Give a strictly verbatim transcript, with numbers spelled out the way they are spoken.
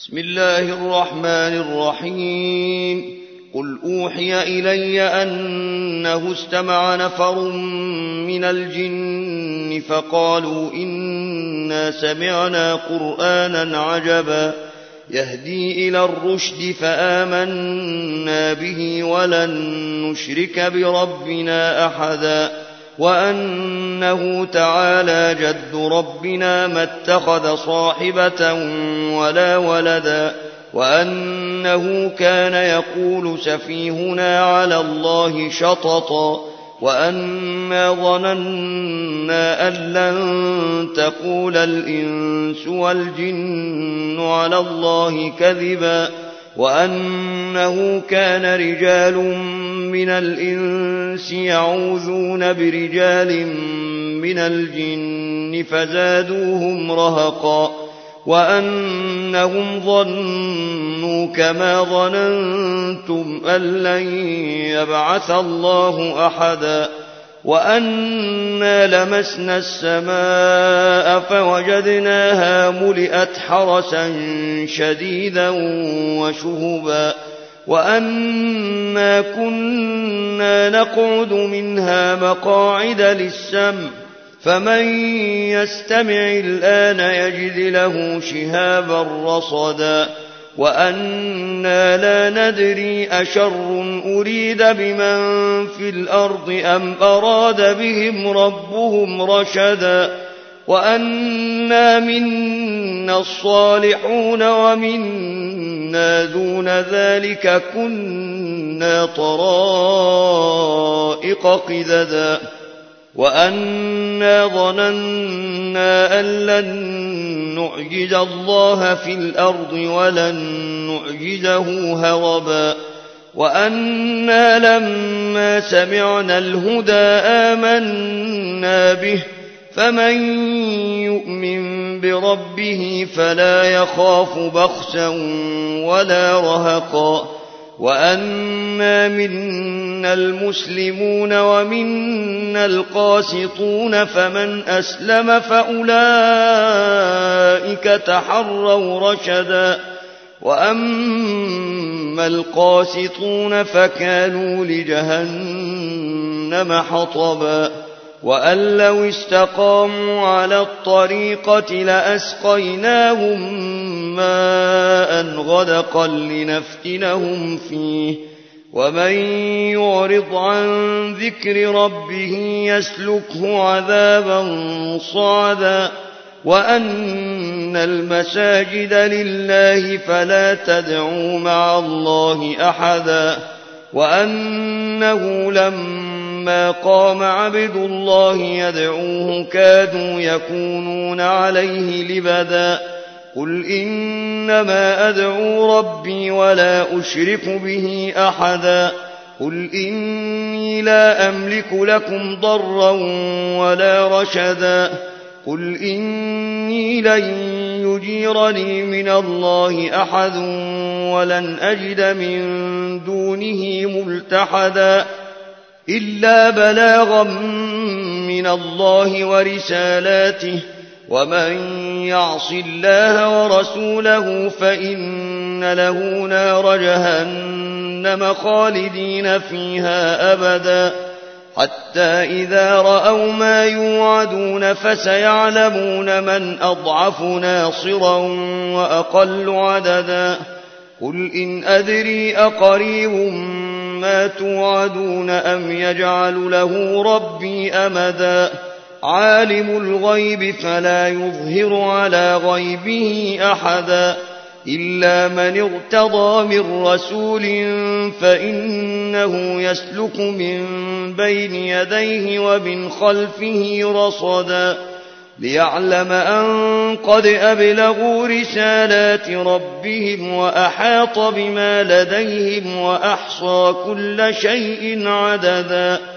بسم الله الرحمن الرحيم قل أوحي إلي أنه استمع نفر من الجن فقالوا إنا سمعنا قرآنا عجبا يهدي إلى الرشد فآمنا به ولن نشرك بربنا أحدا وأنه تعالى جد ربنا ما اتخذ صاحبة ولا ولدا وأنه كان يقول سفيهنا على الله شططا وأنا ظننا أن لن تقول الإنس والجن على الله كذبا وأنه كان رجال من الإنس يعوذون برجال من الجن فزادوهم رهقا وأنهم ظنوا كما ظننتم أن لن يبعث الله أحدا وأنا لمسنا السماء فوجدناها ملئت حرسا شديدا وشهبا وأنا كنا نقعد منها مقاعد للسمع فمن يستمع الآن يجد له شهابا رصدا وأنا لا ندري أشر أريد بمن في الأرض أم أراد بهم ربهم رشدا وأنا منا الصالحون ومنا دون ذلك كنا طرائق قددا وأنا ظننا أن لن نعجز الله في الأرض ولن نعجزه هربا وأنا لما سمعنا الهدى آمنا به فمن يؤمن بربه فلا يخاف بخسا ولا رهقا وأنا منا المسلمون ومنا القاسطون فمن أسلم فأولئك تحروا رشدا وأما القاسطون فكانوا لجهنم حطبا وأن لو استقاموا على الطريقة لأسقيناهم ماء غدقا لنفتنهم فيه ومن يعرض عن ذكر ربه يسلكه عذابا صعدا وأن المساجد لله فلا تدعوا مع الله أحدا وأنه لما قام عبد الله يدعوه كادوا يكونون عليه لبدا قل إنما أدعو ربي ولا أشرك به أحدا قل إني لا أملك لكم ضرا ولا رشدا قل إني لن يجيرني من الله أحد ولن أجد من دونه ملتحدا إلا بلاغا من الله ورسالاته ومن يعص الله ورسوله فإن له نار جهنم خالدين فيها أبدا حتى إذا رأوا ما يوعدون فسيعلمون من أضعف ناصرا وأقل عددا قل إن أدري أقريب ما توعدون أم يجعل له ربي أمدا عالم الغيب فلا يظهر على غيبه أحدا إلا من ارتضى من رسول فإنه يسلك من بين يديه ومن خلفه رصدا ليعلم أن قد أبلغوا رسالات ربهم وأحاط بما لديهم وأحصى كل شيء عددا